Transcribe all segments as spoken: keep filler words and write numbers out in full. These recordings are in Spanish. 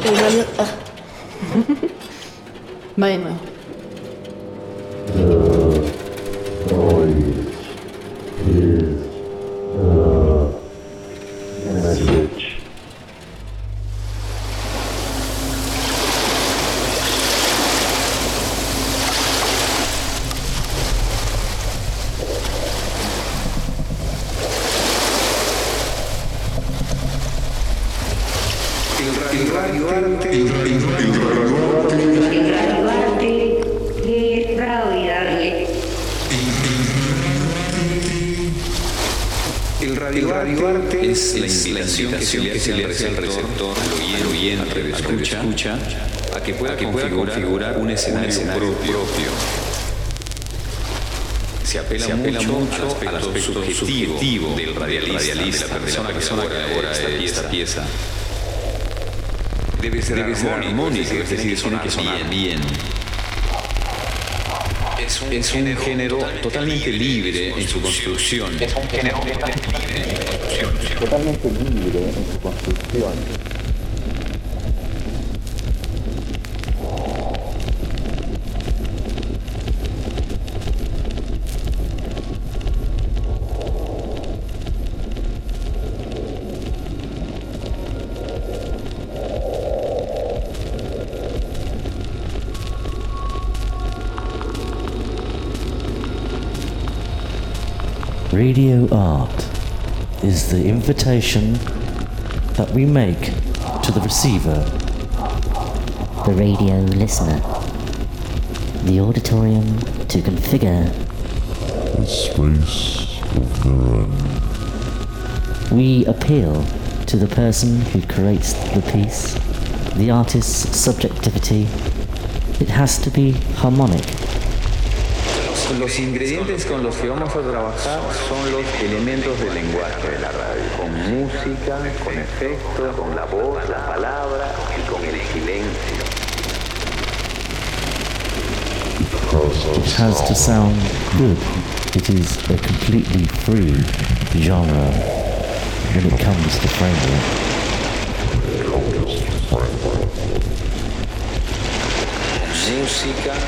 radio... Ah. Va de nuevo. Que se le hace al receptor, al oyente, al escucha, escucha, a que pueda, a que pueda configurar, configurar un escenario, un escenario propio. propio. Se apela, se apela mucho, mucho al aspecto, al aspecto subjetivo, subjetivo del radialista, radialista de la persona, de la persona que elabora esta, esta pieza. Debe ser, Debe ser armónico, es decir, tiene que sonar bien. bien. Es un, es un género, género totalmente libre en su construcción. Es un género totalmente libre en su construcción. Totalmente libre en su construcción. Radio art is the invitation that we make to the receiver, the radio listener, the auditorium to configure a space of their own. We appeal to the person who creates the piece, the artist's subjectivity. It has to be harmonic. Los ingredientes con los que vamos a trabajar son los elementos del lenguaje de la radio, con música, con efectos, con la voz, la palabra y con el silencio. It has to sound good. It is a completely free genre when it comes to framework. Música,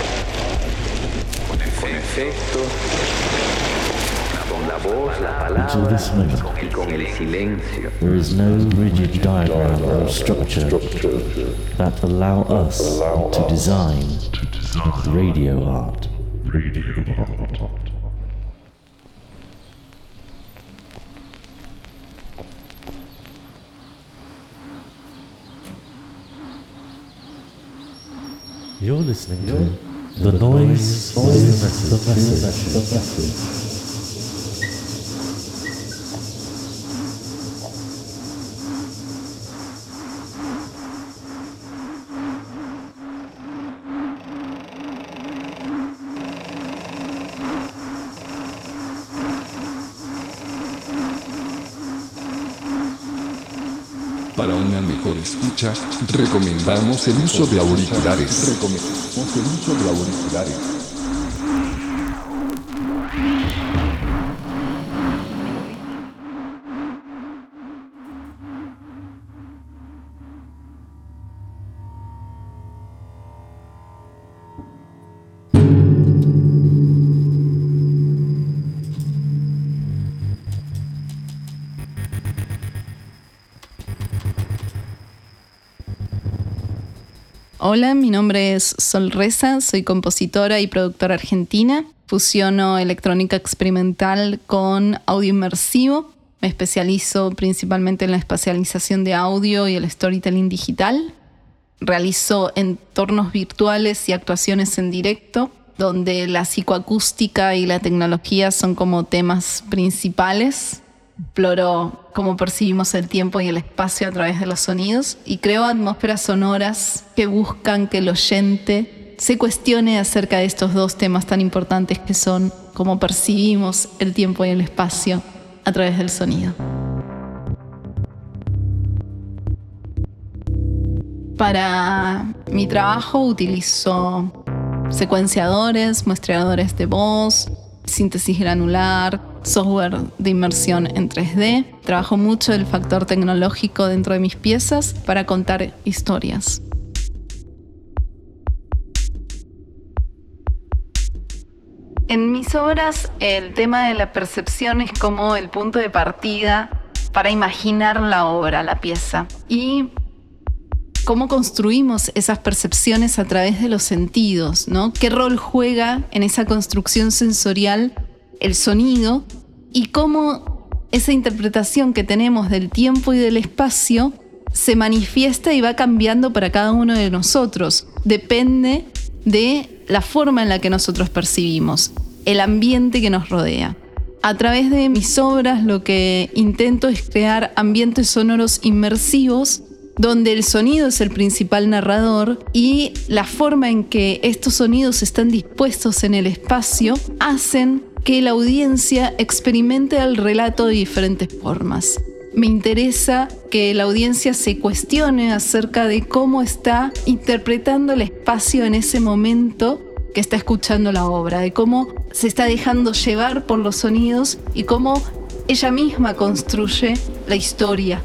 con efectos, con la voz, la palabra y con el silencio. There is no rigid diagram or structure that allow us to design radio art. Radio art. You're listening to The Noise is the Message. Para una mejor escucha, recomendamos el uso de auriculares. Recomendamos el uso de auriculares. Hola, mi nombre es Sol Reza, soy compositora y productora argentina. Fusiono electrónica experimental con audio inmersivo. Me especializo principalmente en la espacialización de audio y el storytelling digital. Realizo entornos virtuales y actuaciones en directo, donde la psicoacústica y la tecnología son como temas principales. Exploro cómo percibimos el tiempo y el espacio a través de los sonidos y creo atmósferas sonoras que buscan que el oyente se cuestione acerca de estos dos temas tan importantes que son cómo percibimos el tiempo y el espacio a través del sonido. Para mi trabajo utilizo secuenciadores, muestreadores de voz, síntesis granular, software de inmersión en tres D. Trabajo mucho el factor tecnológico dentro de mis piezas para contar historias. En mis obras, el tema de la percepción es como el punto de partida para imaginar la obra, la pieza. Y cómo construimos esas percepciones a través de los sentidos, ¿no? ¿Qué rol juega en esa construcción sensorial el sonido? Y cómo esa interpretación que tenemos del tiempo y del espacio se manifiesta y va cambiando para cada uno de nosotros. Depende de la forma en la que nosotros percibimos el ambiente que nos rodea. A través de mis obras lo que intento es crear ambientes sonoros inmersivos donde el sonido es el principal narrador y la forma en que estos sonidos están dispuestos en el espacio hacen que la audiencia experimente el relato de diferentes formas. Me interesa que la audiencia se cuestione acerca de cómo está interpretando el espacio en ese momento que está escuchando la obra, de cómo se está dejando llevar por los sonidos y cómo ella misma construye la historia.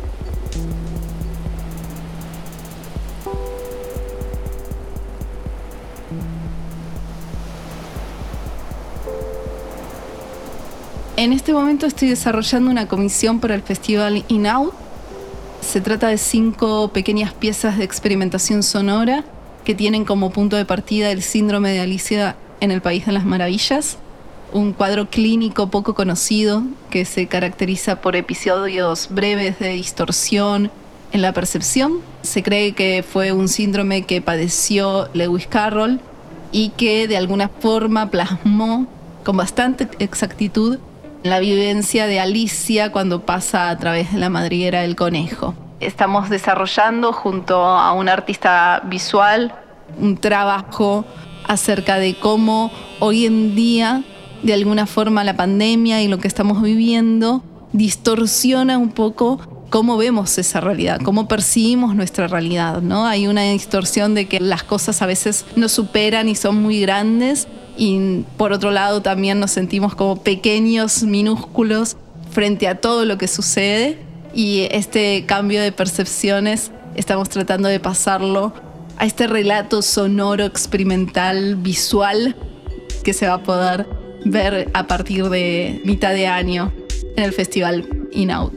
En este momento estoy desarrollando una comisión para el Festival In-Out. Se trata de cinco pequeñas piezas de experimentación sonora que tienen como punto de partida el síndrome de Alicia en el País de las Maravillas, un cuadro clínico poco conocido que se caracteriza por episodios breves de distorsión en la percepción. Se cree que fue un síndrome que padeció Lewis Carroll y que de alguna forma plasmó con bastante exactitud la vivencia de Alicia cuando pasa a través de la madriguera del conejo. Estamos desarrollando junto a un artista visual un trabajo acerca de cómo hoy en día, de alguna forma, la pandemia y lo que estamos viviendo distorsiona un poco cómo vemos esa realidad, cómo percibimos nuestra realidad, ¿no? Hay una distorsión de que las cosas a veces nos superan y son muy grandes, y por otro lado también nos sentimos como pequeños, minúsculos frente a todo lo que sucede, y este cambio de percepciones estamos tratando de pasarlo a este relato sonoro, experimental, visual que se va a poder ver a partir de mitad de año en el Festival In-Out.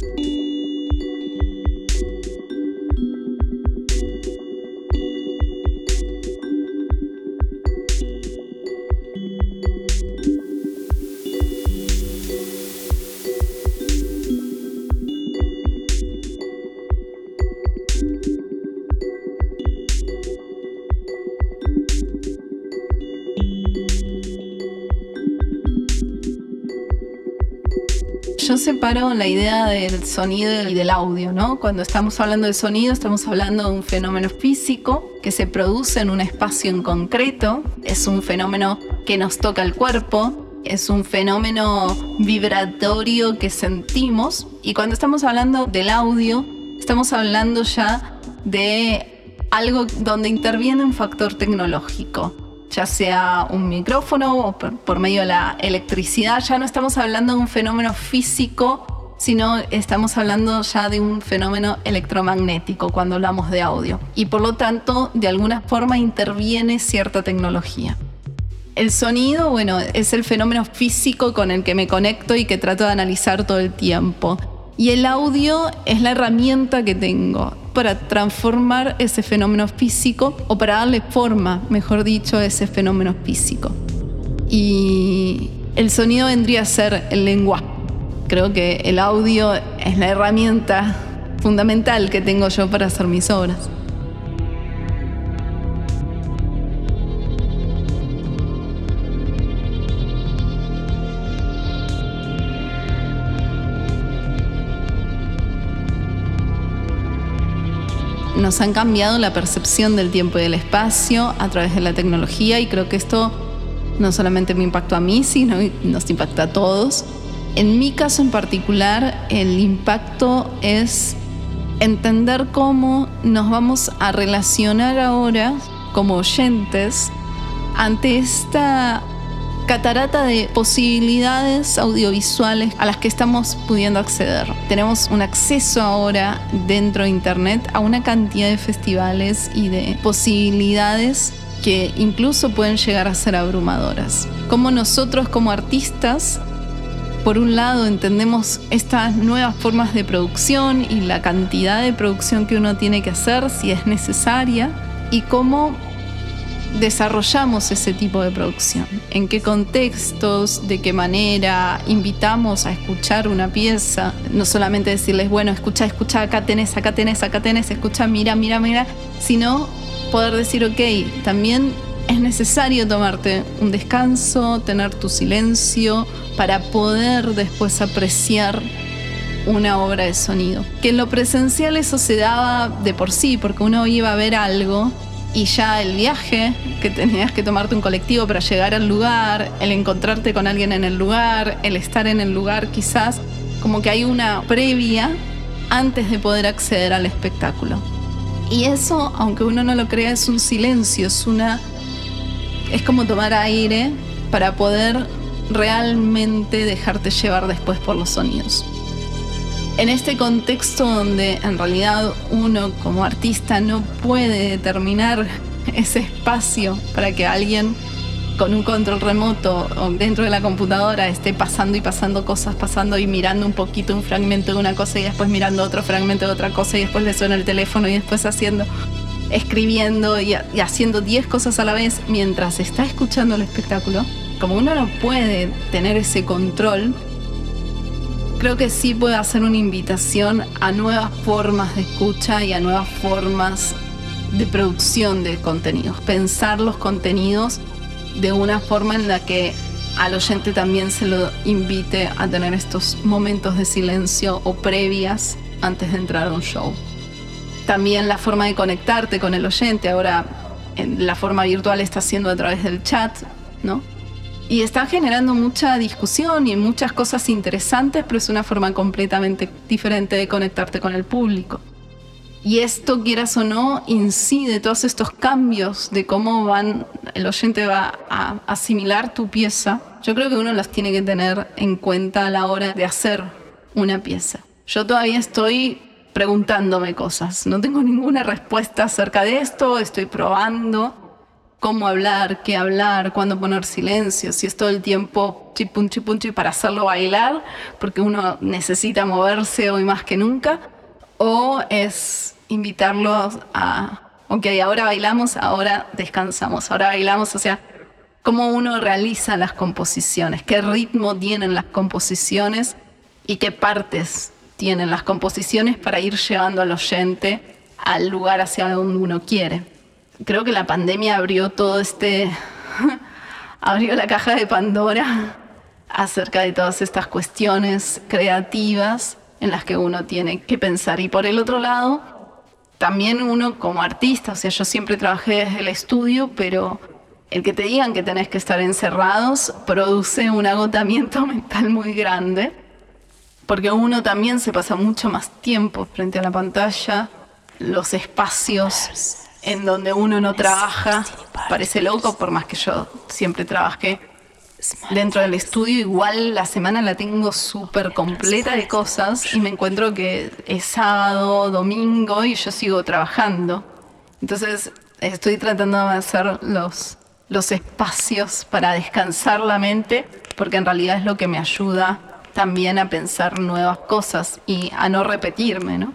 Yo separo la idea del sonido y del audio, ¿no? Cuando estamos hablando del sonido, estamos hablando de un fenómeno físico que se produce en un espacio en concreto. Es un fenómeno que nos toca el cuerpo, es un fenómeno vibratorio que sentimos. Y cuando estamos hablando del audio, estamos hablando ya de algo donde interviene un factor tecnológico, ya sea un micrófono o por, por medio de la electricidad. Ya no estamos hablando de un fenómeno físico, sino estamos hablando ya de un fenómeno electromagnético cuando hablamos de audio. Y por lo tanto, de alguna forma interviene cierta tecnología. El sonido, bueno, es el fenómeno físico con el que me conecto y que trato de analizar todo el tiempo. Y el audio es la herramienta que tengo para transformar ese fenómeno físico, o para darle forma, mejor dicho, a ese fenómeno físico. Y el sonido vendría a ser el lenguaje. Creo que el audio es la herramienta fundamental que tengo yo para hacer mis obras. Nos han cambiado la percepción del tiempo y del espacio a través de la tecnología, y creo que esto no solamente me impactó a mí, sino nos impacta a todos. En mi caso en particular, el impacto es entender cómo nos vamos a relacionar ahora como oyentes ante esta catarata de posibilidades audiovisuales a las que estamos pudiendo acceder. Tenemos un acceso ahora dentro de Internet a una cantidad de festivales y de posibilidades que incluso pueden llegar a ser abrumadoras. Como nosotros como artistas, por un lado entendemos estas nuevas formas de producción y la cantidad de producción que uno tiene que hacer si es necesaria, y cómo desarrollamos ese tipo de producción, en qué contextos, de qué manera invitamos a escuchar una pieza, no solamente decirles, bueno, escucha, escucha, acá tenés, acá tenés, acá tenés, escucha, mira, mira, mira, sino poder decir, ok, también es necesario tomarte un descanso, tener tu silencio para poder después apreciar una obra de sonido. Que en lo presencial eso se daba de por sí, porque uno iba a ver algo y ya el viaje, que tenías que tomarte un colectivo para llegar al lugar, el encontrarte con alguien en el lugar, el estar en el lugar quizás, como que hay una previa antes de poder acceder al espectáculo. Y eso, aunque uno no lo crea, es un silencio, es una... es como tomar aire para poder realmente dejarte llevar después por los sonidos. En este contexto donde en realidad uno como artista no puede determinar ese espacio para que alguien con un control remoto o dentro de la computadora esté pasando y pasando cosas, pasando y mirando un poquito un fragmento de una cosa y después mirando otro fragmento de otra cosa y después le suena el teléfono y después haciendo, escribiendo y, y haciendo diez cosas a la vez mientras está escuchando el espectáculo. Como uno no puede tener ese control, creo que sí puede hacer una invitación a nuevas formas de escucha y a nuevas formas de producción de contenidos. Pensar los contenidos de una forma en la que al oyente también se lo invite a tener estos momentos de silencio o previas antes de entrar a un show. También la forma de conectarte con el oyente. Ahora en la forma virtual está siendo a través del chat, ¿no? Y está generando mucha discusión y muchas cosas interesantes, pero es una forma completamente diferente de conectarte con el público. Y esto, quieras o no, incide todos estos cambios de cómo van, el oyente va a asimilar tu pieza. Yo creo que uno los tiene que tener en cuenta a la hora de hacer una pieza. Yo todavía estoy preguntándome cosas. No tengo ninguna respuesta acerca de esto, estoy probando cómo hablar, qué hablar, cuándo poner silencio, si es todo el tiempo chipun chipun chip para hacerlo bailar, porque uno necesita moverse hoy más que nunca, o es invitarlos a, ok, ahora bailamos, ahora descansamos, ahora bailamos, o sea, cómo uno realiza las composiciones, qué ritmo tienen las composiciones y qué partes tienen las composiciones para ir llevando al oyente al lugar hacia donde uno quiere. Creo que la pandemia abrió todo este... abrió la caja de Pandora acerca de todas estas cuestiones creativas en las que uno tiene que pensar. Y por el otro lado, también uno como artista, o sea, yo siempre trabajé desde el estudio, pero el que te digan que tenés que estar encerrados produce un agotamiento mental muy grande, porque uno también se pasa mucho más tiempo frente a la pantalla, los espacios en donde uno no trabaja, parece loco, por más que yo siempre trabajé dentro del estudio, igual la semana la tengo súper completa de cosas y me encuentro que es sábado, domingo y yo sigo trabajando. Entonces estoy tratando de hacer los, los espacios para descansar la mente, porque en realidad es lo que me ayuda también a pensar nuevas cosas y a no repetirme, ¿no?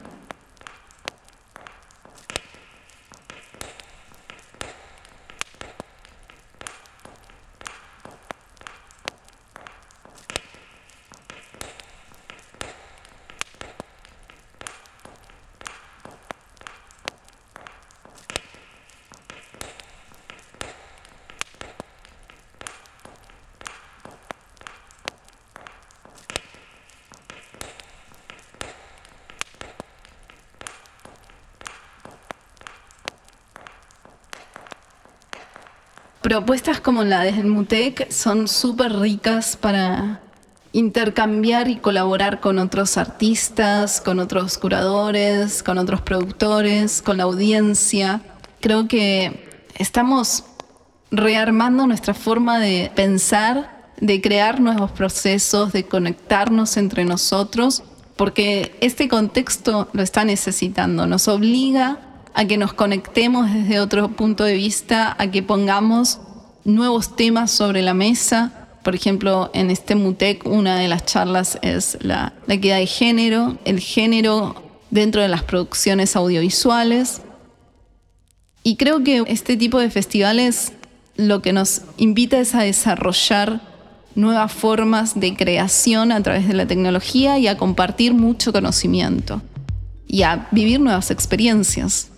Propuestas como la del MUTEC son súper ricas para intercambiar y colaborar con otros artistas, con otros curadores, con otros productores, con la audiencia. Creo que estamos rearmando nuestra forma de pensar, de crear nuevos procesos, de conectarnos entre nosotros, porque este contexto lo está necesitando, nos obliga a que nos conectemos desde otro punto de vista, a que pongamos nuevos temas sobre la mesa. Por ejemplo, en este MUTEC una de las charlas es la, la equidad de género, el género dentro de las producciones audiovisuales. Y creo que este tipo de festivales lo que nos invita es a desarrollar nuevas formas de creación a través de la tecnología y a compartir mucho conocimiento y a vivir nuevas experiencias.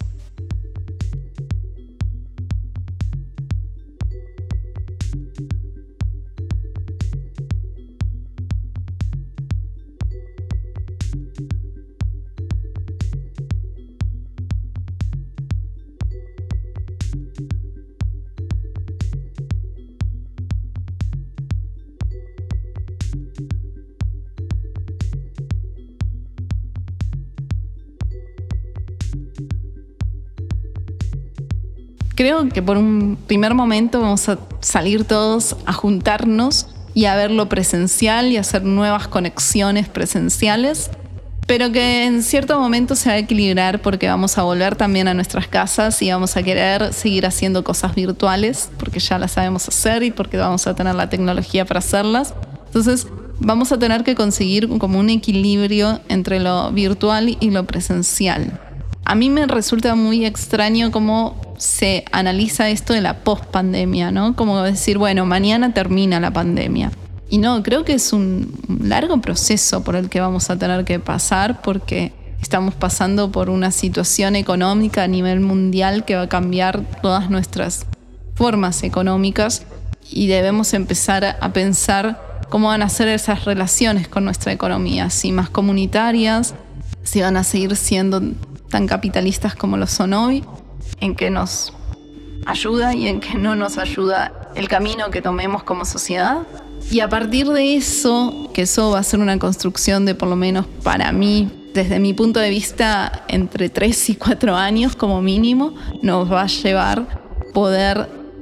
Creo que por un primer momento vamos a salir todos a juntarnos y a verlo presencial y a hacer nuevas conexiones presenciales, pero que en cierto momento se va a equilibrar porque vamos a volver también a nuestras casas y vamos a querer seguir haciendo cosas virtuales porque ya las sabemos hacer y porque vamos a tener la tecnología para hacerlas. Entonces vamos a tener que conseguir como un equilibrio entre lo virtual y lo presencial. A mí me resulta muy extraño cómo se analiza esto de la post-pandemia, ¿no? Como decir, bueno, mañana termina la pandemia. Y no, creo que es un largo proceso por el que vamos a tener que pasar porque estamos pasando por una situación económica a nivel mundial que va a cambiar todas nuestras formas económicas y debemos empezar a pensar cómo van a ser esas relaciones con nuestra economía, si más comunitarias, si van a seguir siendo tan capitalistas como lo son hoy, en qué nos ayuda y en qué no nos ayuda el camino que tomemos como sociedad. Y a partir de eso, que eso va a ser una construcción de, por lo menos para mí, desde mi punto de vista, entre tres y cuatro años como mínimo, nos va a llevar poder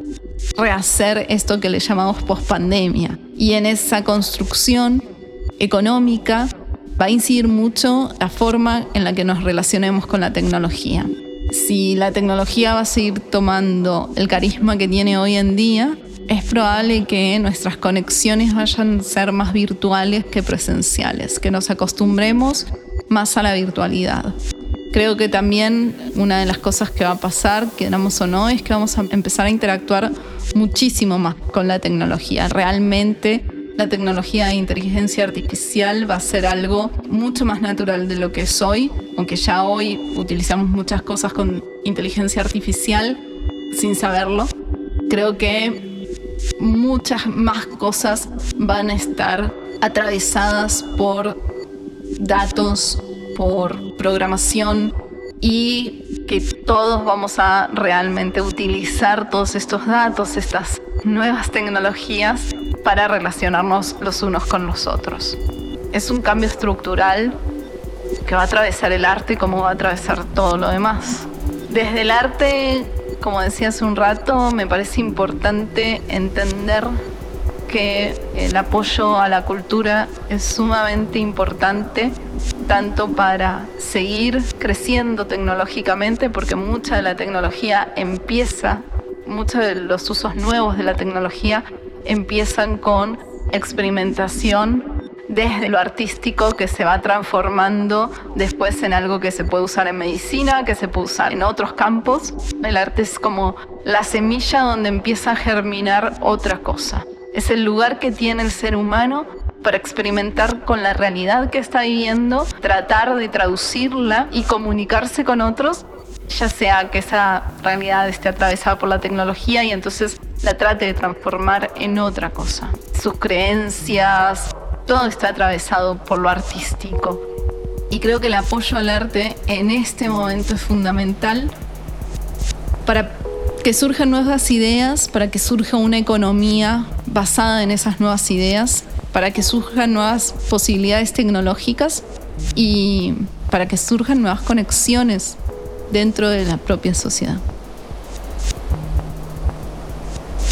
rehacer esto que le llamamos pospandemia. Y en esa construcción económica va a incidir mucho la forma en la que nos relacionemos con la tecnología. Si la tecnología va a seguir tomando el carisma que tiene hoy en día, es probable que nuestras conexiones vayan a ser más virtuales que presenciales, que nos acostumbremos más a la virtualidad. Creo que también una de las cosas que va a pasar, queramos o no, es que vamos a empezar a interactuar muchísimo más con la tecnología. Realmente la tecnología de inteligencia artificial va a ser algo mucho más natural de lo que es hoy, aunque ya hoy utilizamos muchas cosas con inteligencia artificial sin saberlo. Creo que muchas más cosas van a estar atravesadas por datos, por programación y que todos vamos a realmente utilizar todos estos datos, estas nuevas tecnologías para relacionarnos los unos con los otros. Es un cambio estructural que va a atravesar el arte como va a atravesar todo lo demás. Desde el arte, como decía hace un rato, me parece importante entender que el apoyo a la cultura es sumamente importante, tanto para seguir creciendo tecnológicamente, porque mucha de la tecnología empieza, muchos de los usos nuevos de la tecnología empiezan con experimentación desde lo artístico que se va transformando después en algo que se puede usar en medicina, que se puede usar en otros campos. El arte es como la semilla donde empieza a germinar otra cosa. Es el lugar que tiene el ser humano para experimentar con la realidad que está viviendo, tratar de traducirla y comunicarse con otros, ya sea que esa realidad esté atravesada por la tecnología y entonces la trate de transformar en otra cosa. Sus creencias, todo está atravesado por lo artístico. Y creo que el apoyo al arte en este momento es fundamental para que surjan nuevas ideas, para que surja una economía basada en esas nuevas ideas, para que surjan nuevas posibilidades tecnológicas y para que surjan nuevas conexiones dentro de la propia sociedad.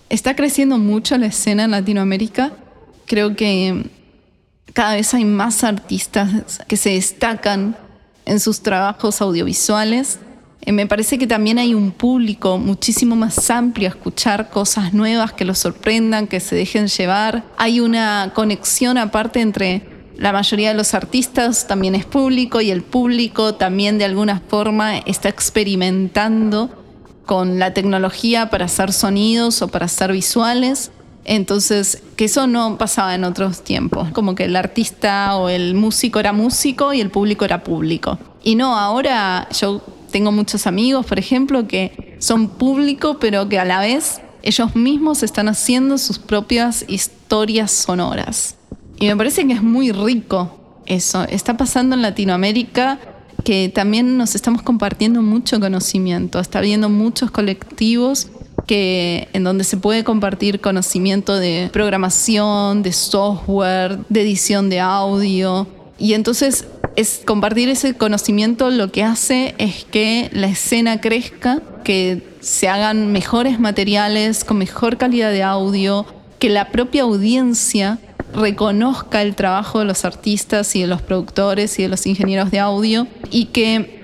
Está creciendo mucho la escena en Latinoamérica. Creo que cada vez hay más artistas que se destacan en sus trabajos audiovisuales. Eh, me parece que también hay un público muchísimo más amplio a escuchar cosas nuevas que los sorprendan, que se dejen llevar. Hay una conexión aparte entre la mayoría de los artistas, también es público, y el público también de alguna forma está experimentando con la tecnología para hacer sonidos o para hacer visuales. Entonces, que eso no pasaba en otros tiempos. Como que el artista o el músico era músico y el público era público. Y no, ahora yo tengo muchos amigos, por ejemplo, que son público, pero que a la vez ellos mismos están haciendo sus propias historias sonoras. Y me parece que es muy rico eso. Está pasando en Latinoamérica que también nos estamos compartiendo mucho conocimiento. Está habiendo muchos colectivos que, en donde se puede compartir conocimiento de programación, de software, de edición de audio. Y entonces es compartir ese conocimiento lo que hace es que la escena crezca, que se hagan mejores materiales con mejor calidad de audio, que la propia audiencia reconozca el trabajo de los artistas y de los productores y de los ingenieros de audio y que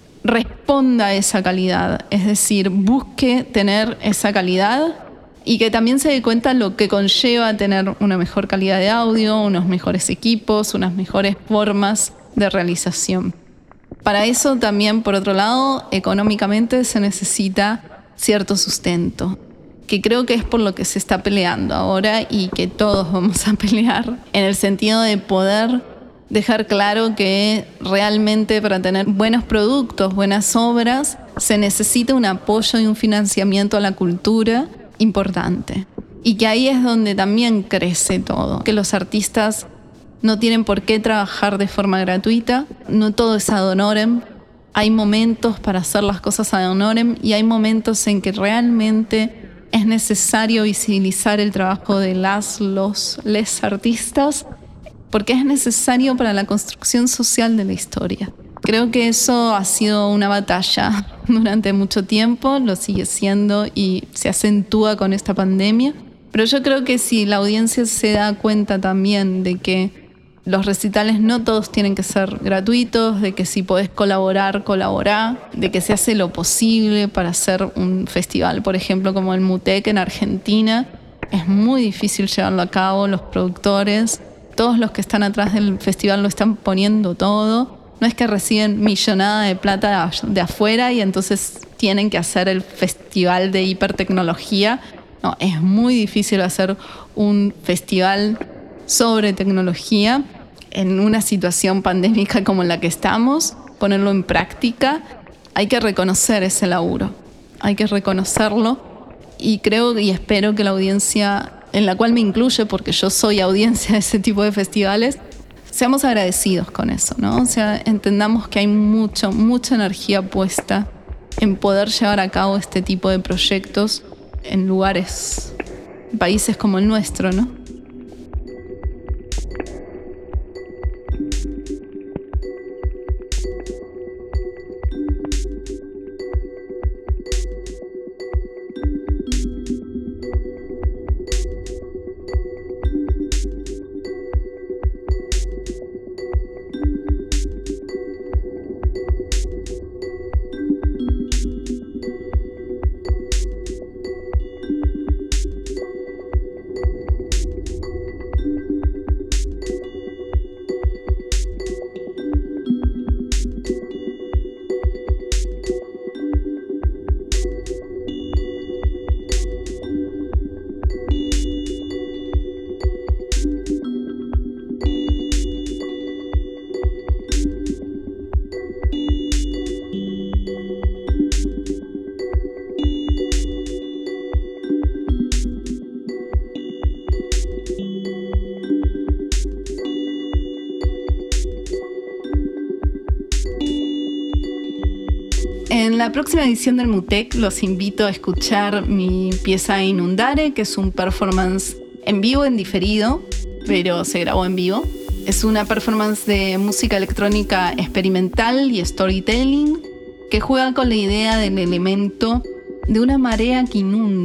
responda a esa calidad, es decir, busque tener esa calidad y que también se dé cuenta lo que conlleva tener una mejor calidad de audio, unos mejores equipos, unas mejores formas de realización. Para eso también, por otro lado, económicamente se necesita cierto sustento, que creo que es por lo que se está peleando ahora y que todos vamos a pelear, en el sentido de poder dejar claro que realmente para tener buenos productos, buenas obras, se necesita un apoyo y un financiamiento a la cultura importante. Y que ahí es donde también crece todo, que los artistas no tienen por qué trabajar de forma gratuita, no todo es ad honorem. Hay momentos para hacer las cosas ad honorem y hay momentos en que realmente es necesario visibilizar el trabajo de las, los, les artistas, porque es necesario para la construcción social de la historia. Creo que eso ha sido una batalla durante mucho tiempo, lo sigue siendo y se acentúa con esta pandemia. Pero yo creo que si la audiencia se da cuenta también de que los recitales no todos tienen que ser gratuitos, de que si podés colaborar, colaborá, de que se hace lo posible para hacer un festival, por ejemplo, como el MUTEC en Argentina. Es muy difícil llevarlo a cabo, los productores, todos los que están atrás del festival lo están poniendo todo. No es que reciben millonada de plata de afuera y entonces tienen que hacer el festival de hipertecnología. No, es muy difícil hacer un festival sobre tecnología en una situación pandémica como la que estamos, ponerlo en práctica. Hay que reconocer ese laburo, hay que reconocerlo y creo y espero que la audiencia, en la cual me incluye porque yo soy audiencia de ese tipo de festivales, seamos agradecidos con eso, ¿no? O sea, entendamos que hay mucho, mucha energía puesta en poder llevar a cabo este tipo de proyectos en lugares, países como el nuestro, ¿no? En la próxima edición del MUTEC los invito a escuchar mi pieza Inundare, que es un performance en vivo, en diferido, pero se grabó en vivo. Es una performance de música electrónica experimental y storytelling que juega con la idea del elemento de una marea que inunda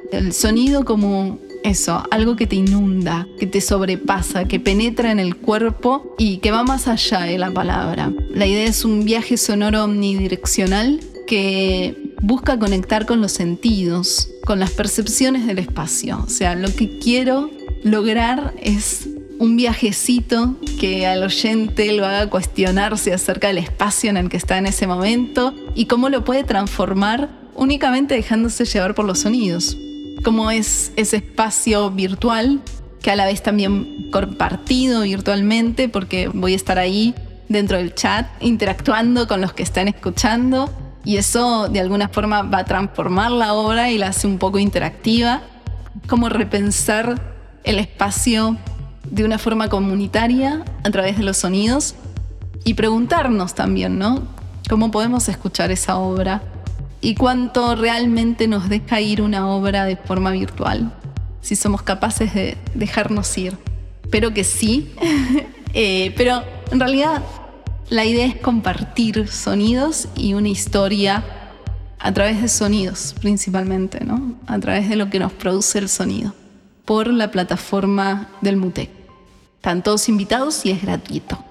El sonido como eso, algo que te inunda, que te sobrepasa, que penetra en el cuerpo y que va más allá de la palabra. La idea es un viaje sonoro omnidireccional que busca conectar con los sentidos, con las percepciones del espacio. O sea, lo que quiero lograr es un viajecito que al oyente lo haga cuestionarse acerca del espacio en el que está en ese momento y cómo lo puede transformar únicamente dejándose llevar por los sonidos. Cómo es ese espacio virtual que a la vez también compartido virtualmente, porque voy a estar ahí dentro del chat interactuando con los que están escuchando, y eso de alguna forma va a transformar la obra y la hace un poco interactiva. Cómo repensar el espacio de una forma comunitaria a través de los sonidos y preguntarnos también, ¿no? ¿Cómo podemos escuchar esa obra? ¿Y cuánto realmente nos deja ir una obra de forma virtual? Si somos capaces de dejarnos ir. Espero que sí. eh, pero en realidad la idea es compartir sonidos y una historia a través de sonidos principalmente, ¿no? A través de lo que nos produce el sonido. Por la plataforma del Mutec. Están todos invitados y es gratuito.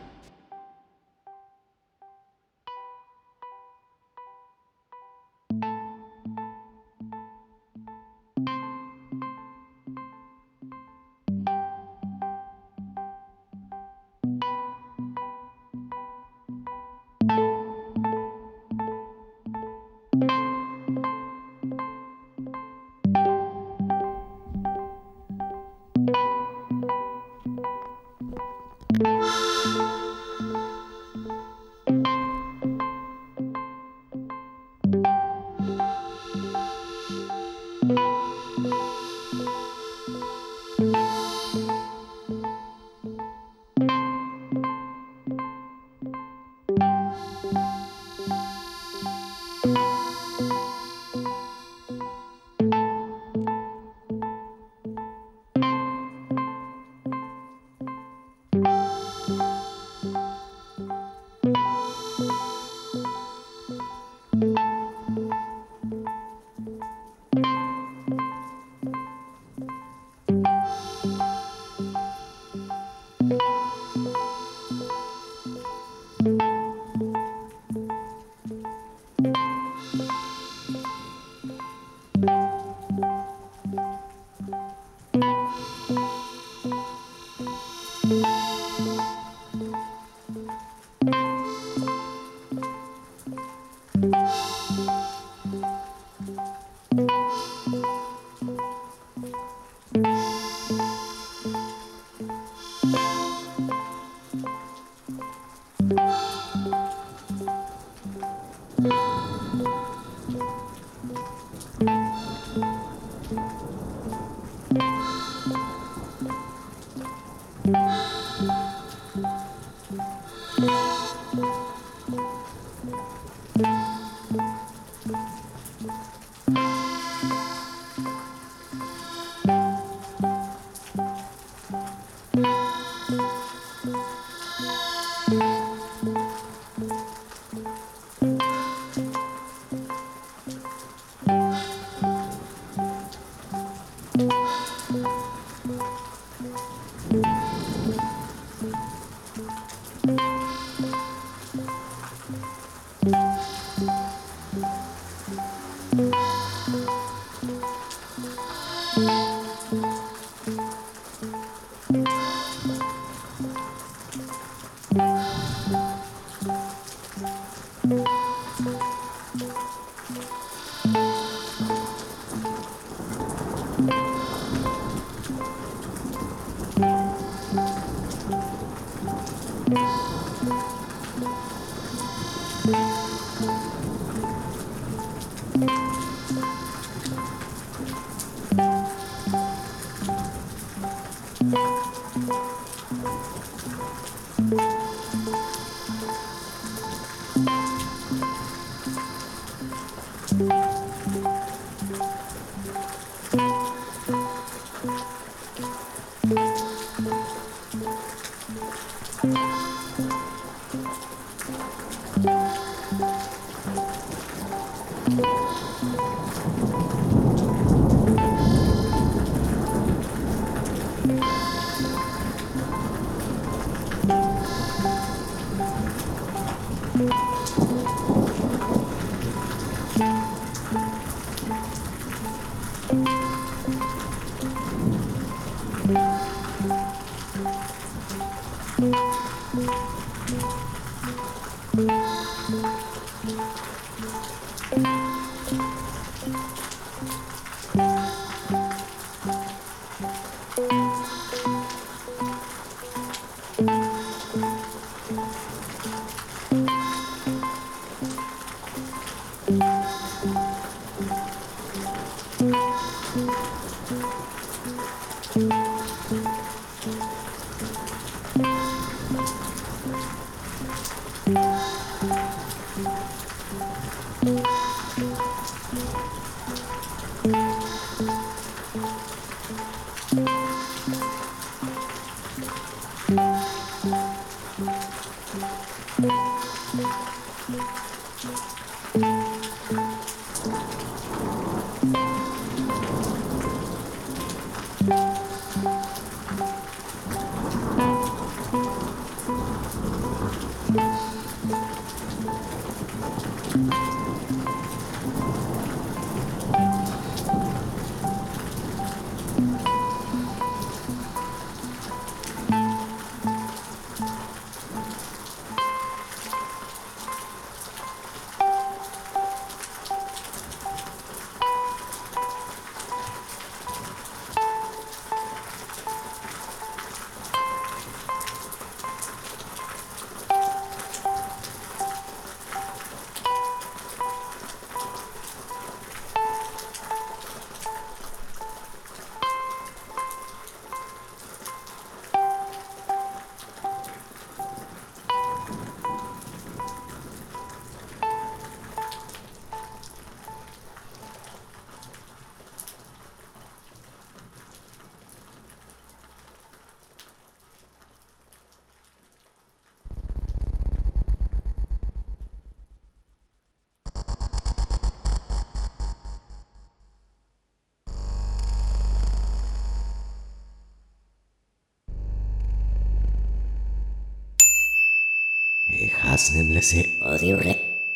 Hasnemlesi horrible.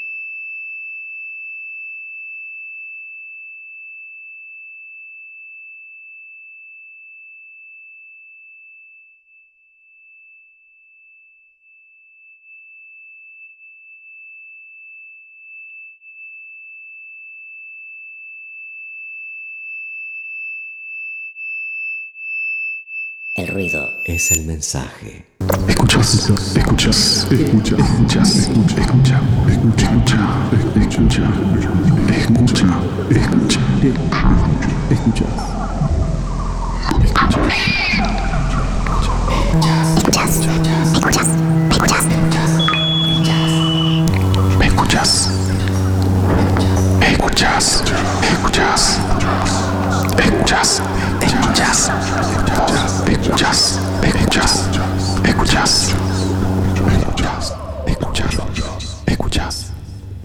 El ruido es el mensaje. Escuchas, escuchas, escuchas, escuchas, escucha, escucha, escucha, escucha, escucha, escucha, escucha, ¿me escuchas? ¿Me escuchas? ¿Escuchas? ¿Escuchas? ¿Escuchas? ¿Escuchas? ¿Escuchas? ¿Escuchas? ¿Escuchas? ¿Escuchas? ¿Escuchas?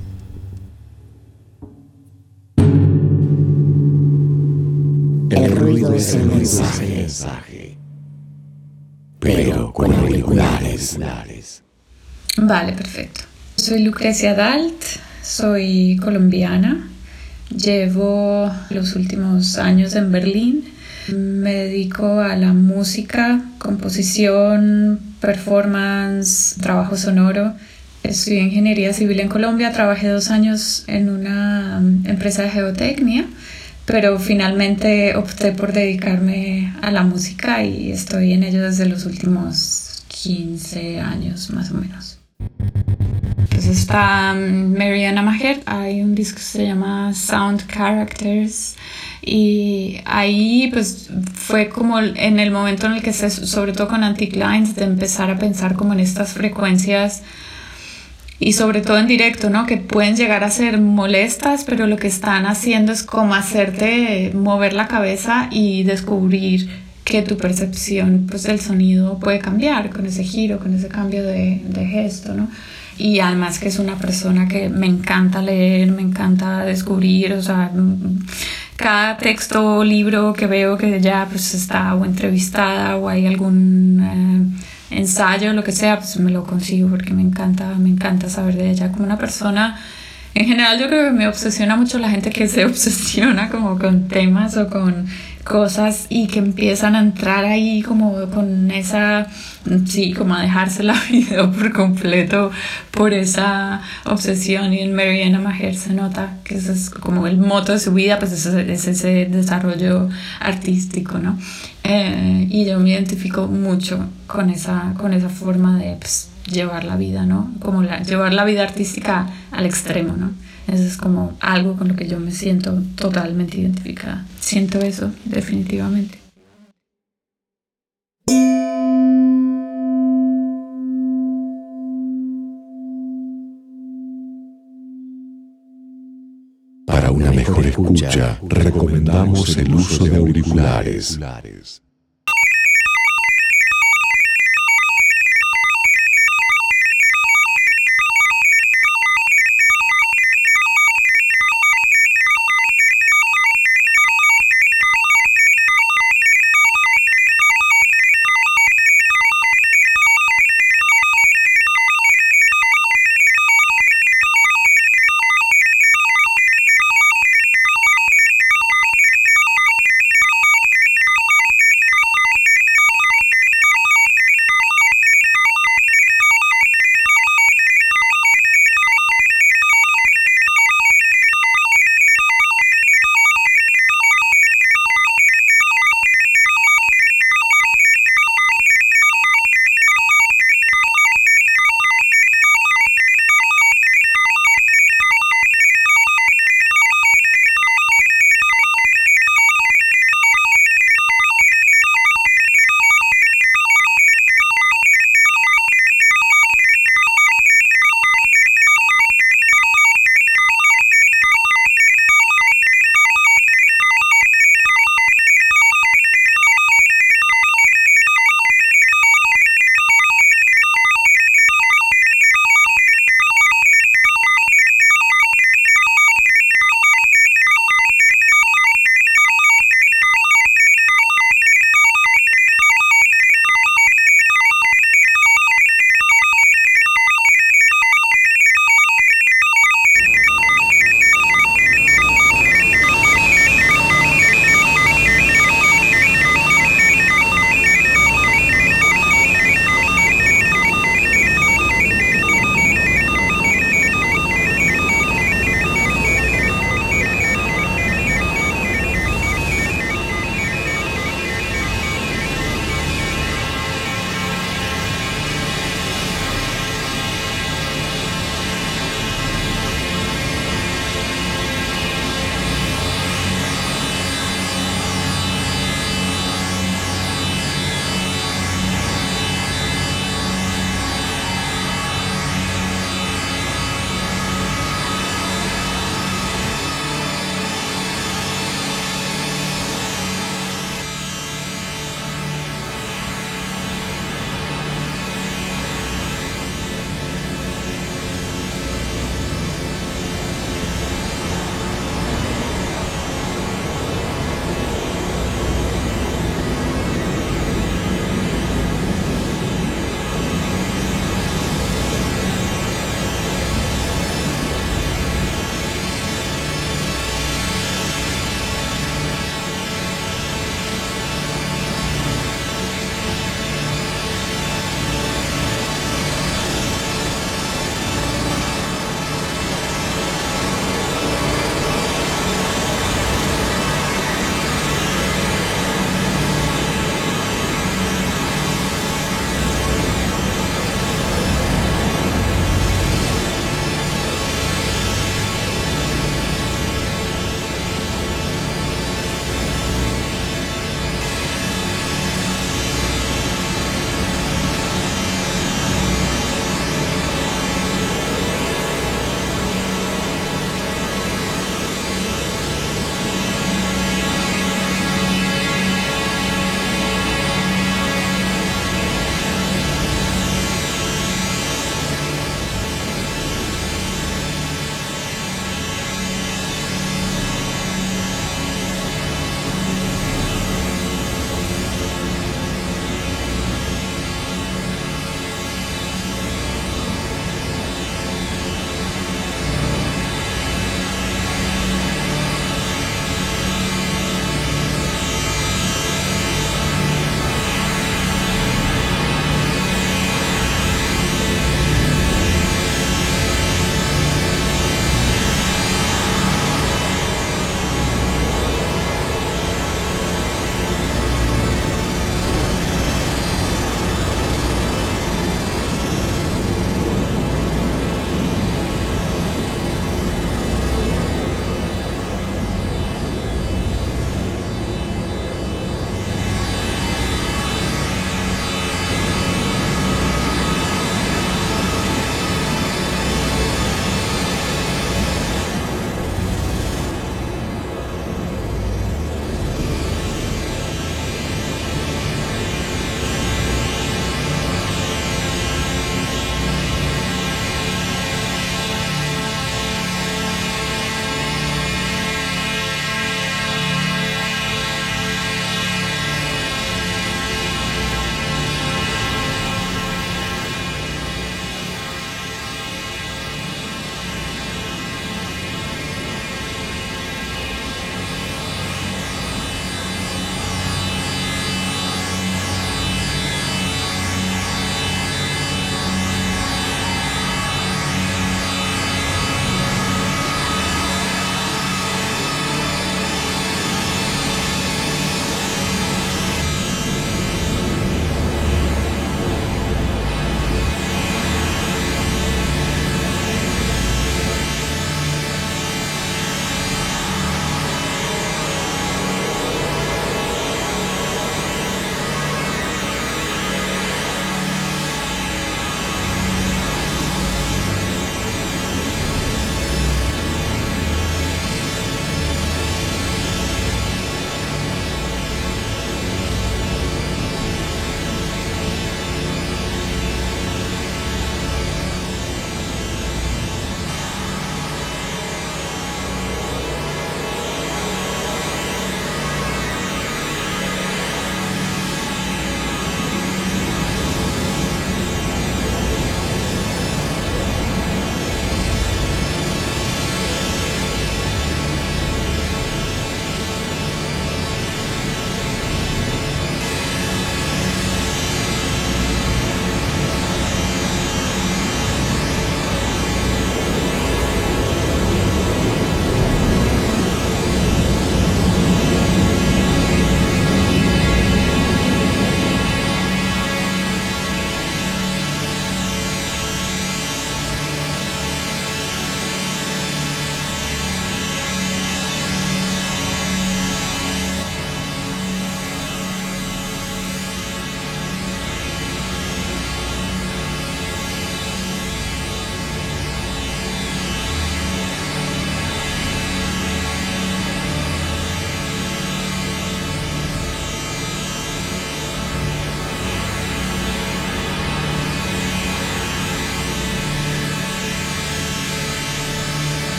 El ruido es el mensaje, pero con auriculares. Vale, perfecto. Soy Lucrecia Dalt, soy colombiana. Llevo los últimos años en Berlín. Me dedico a la música, composición, performance, trabajo sonoro. Estudié ingeniería civil en Colombia, trabajé dos años en una empresa de geotecnia, pero finalmente opté por dedicarme a la música y estoy en ello desde los últimos quince años más o menos. Pues está Mariana Maher, hay un disco que se llama Sound Characters y ahí pues fue como en el momento en el que se, sobre todo con Antic Lines, de empezar a pensar como en estas frecuencias y sobre todo en directo, ¿no? Que pueden llegar a ser molestas, pero lo que están haciendo es como hacerte mover la cabeza y descubrir que tu percepción pues del sonido puede cambiar con ese giro, con ese cambio de, de gesto, ¿no? Y además que es una persona que me encanta leer, me encanta descubrir, o sea, cada texto o libro que veo que ya pues está o entrevistada o hay algún eh, ensayo, lo que sea, pues me lo consigo porque me encanta, me encanta saber de ella como una persona En general yo creo que me obsesiona mucho la gente que se obsesiona como con temas o con cosas y que empiezan a entrar ahí como con esa, sí, como a dejarse la vida por completo por esa obsesión. Y en Mariana Maher se nota que ese es como el moto de su vida, pues es, es ese desarrollo artístico, ¿no? Eh, y yo me identifico mucho con esa, con esa forma de pues, llevar la vida, ¿no? Como la, llevar la vida artística al extremo, ¿no? Eso es como algo con lo que yo me siento totalmente identificada. Siento eso, definitivamente. Para una mejor escucha, recomendamos el uso de auriculares.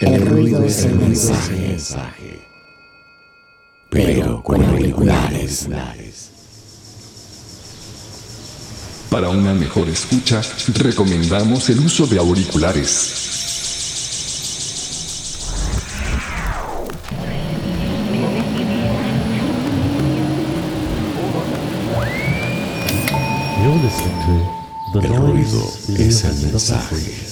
El ruido es el mensaje, pero con auriculares. Para una mejor escucha, recomendamos el uso de auriculares. You're listening to The El Noise ruido is es the el Message of the mensaje. Freak.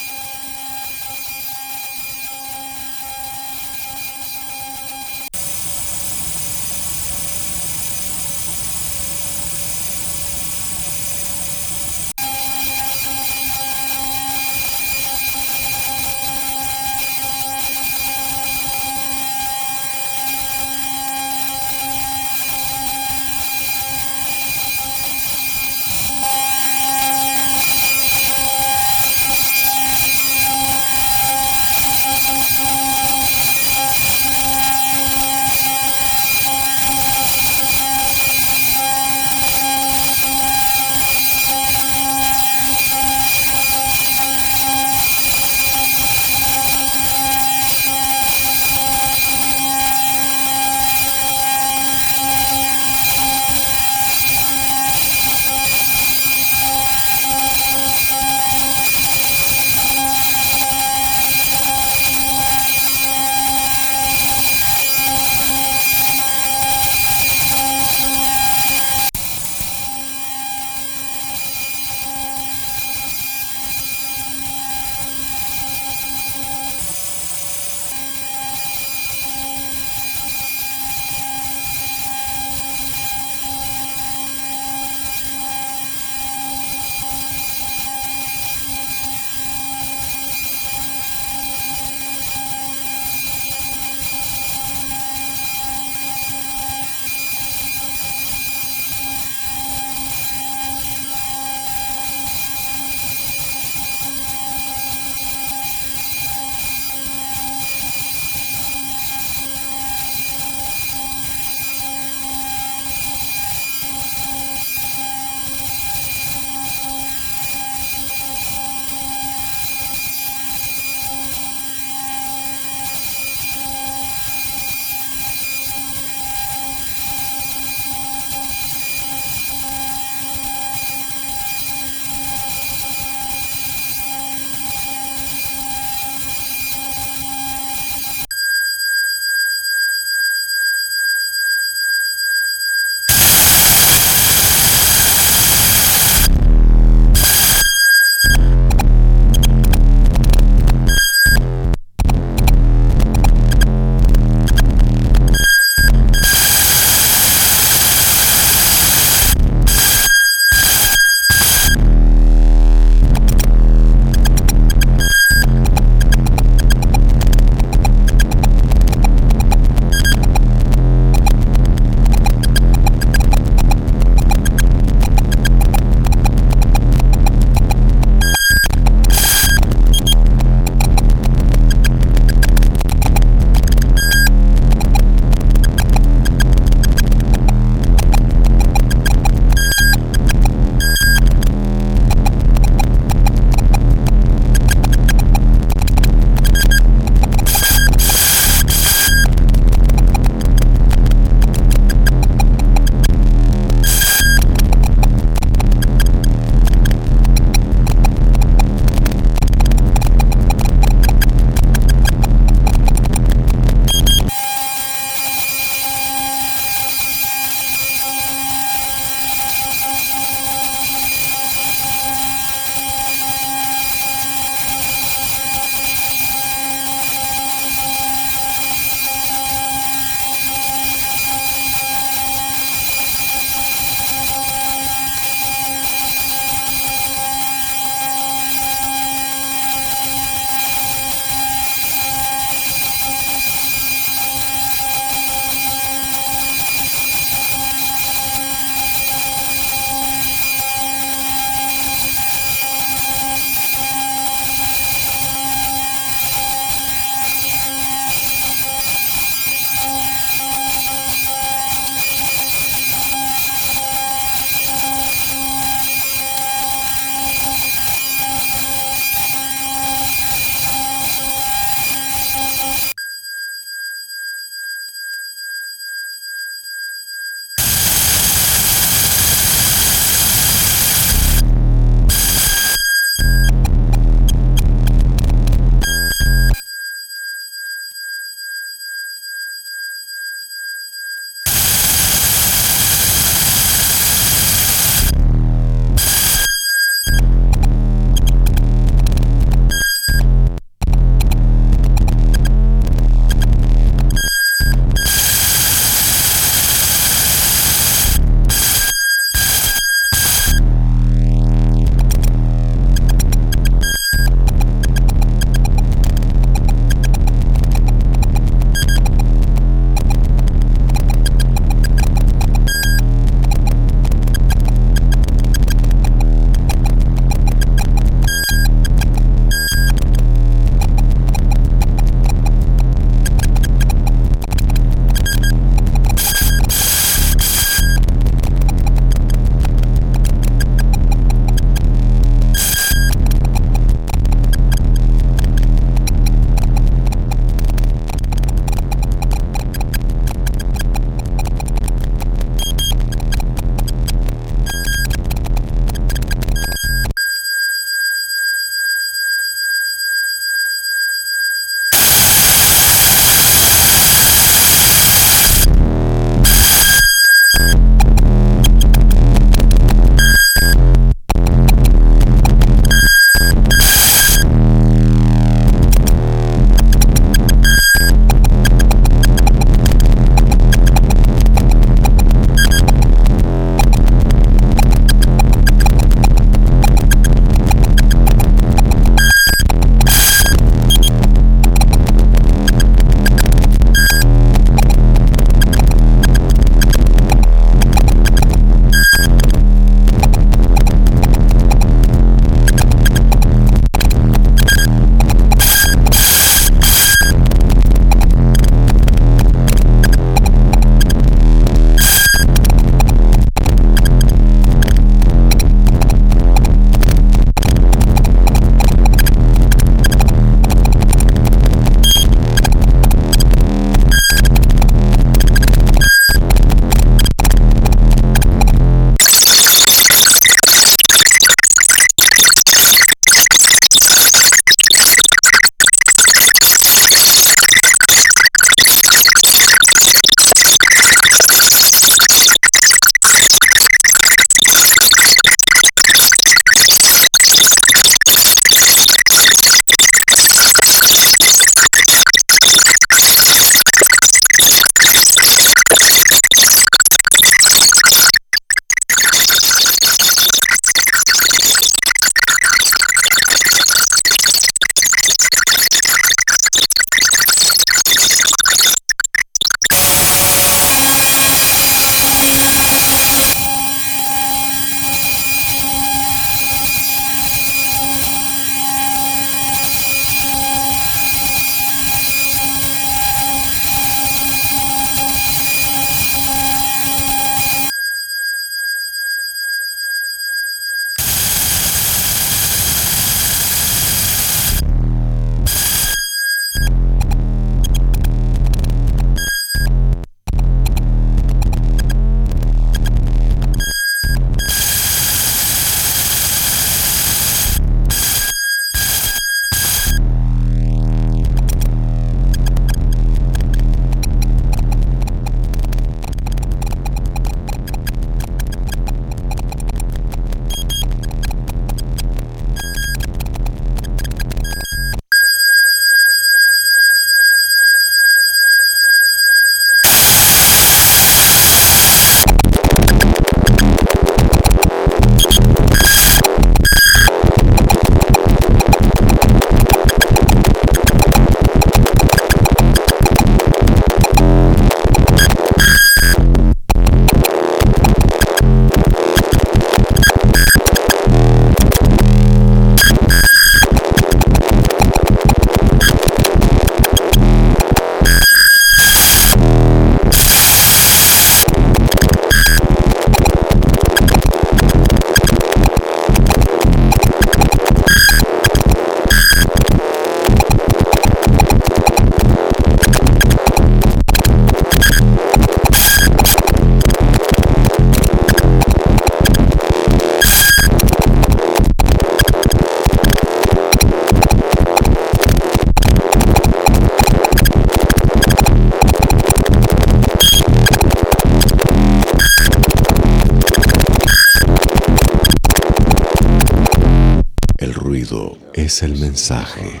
es el mensaje.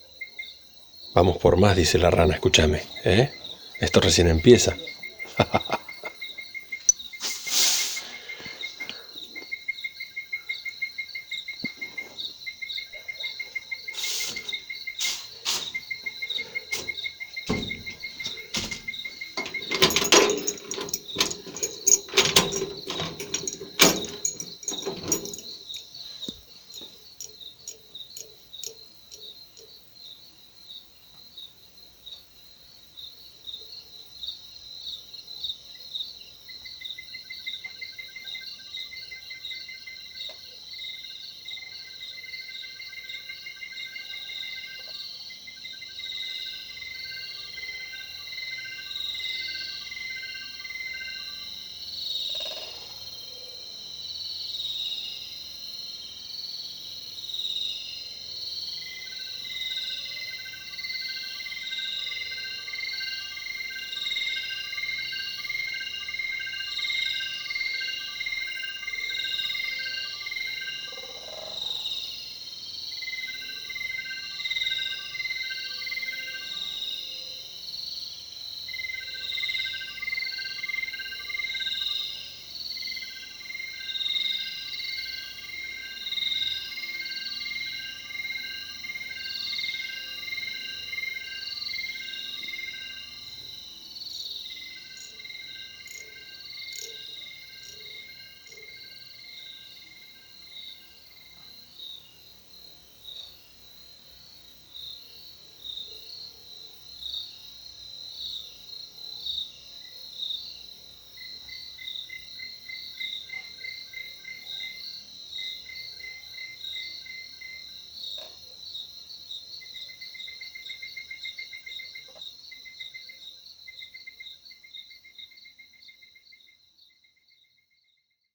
Vamos por más, dice la rana, escúchame, ¿eh? Esto recién empieza.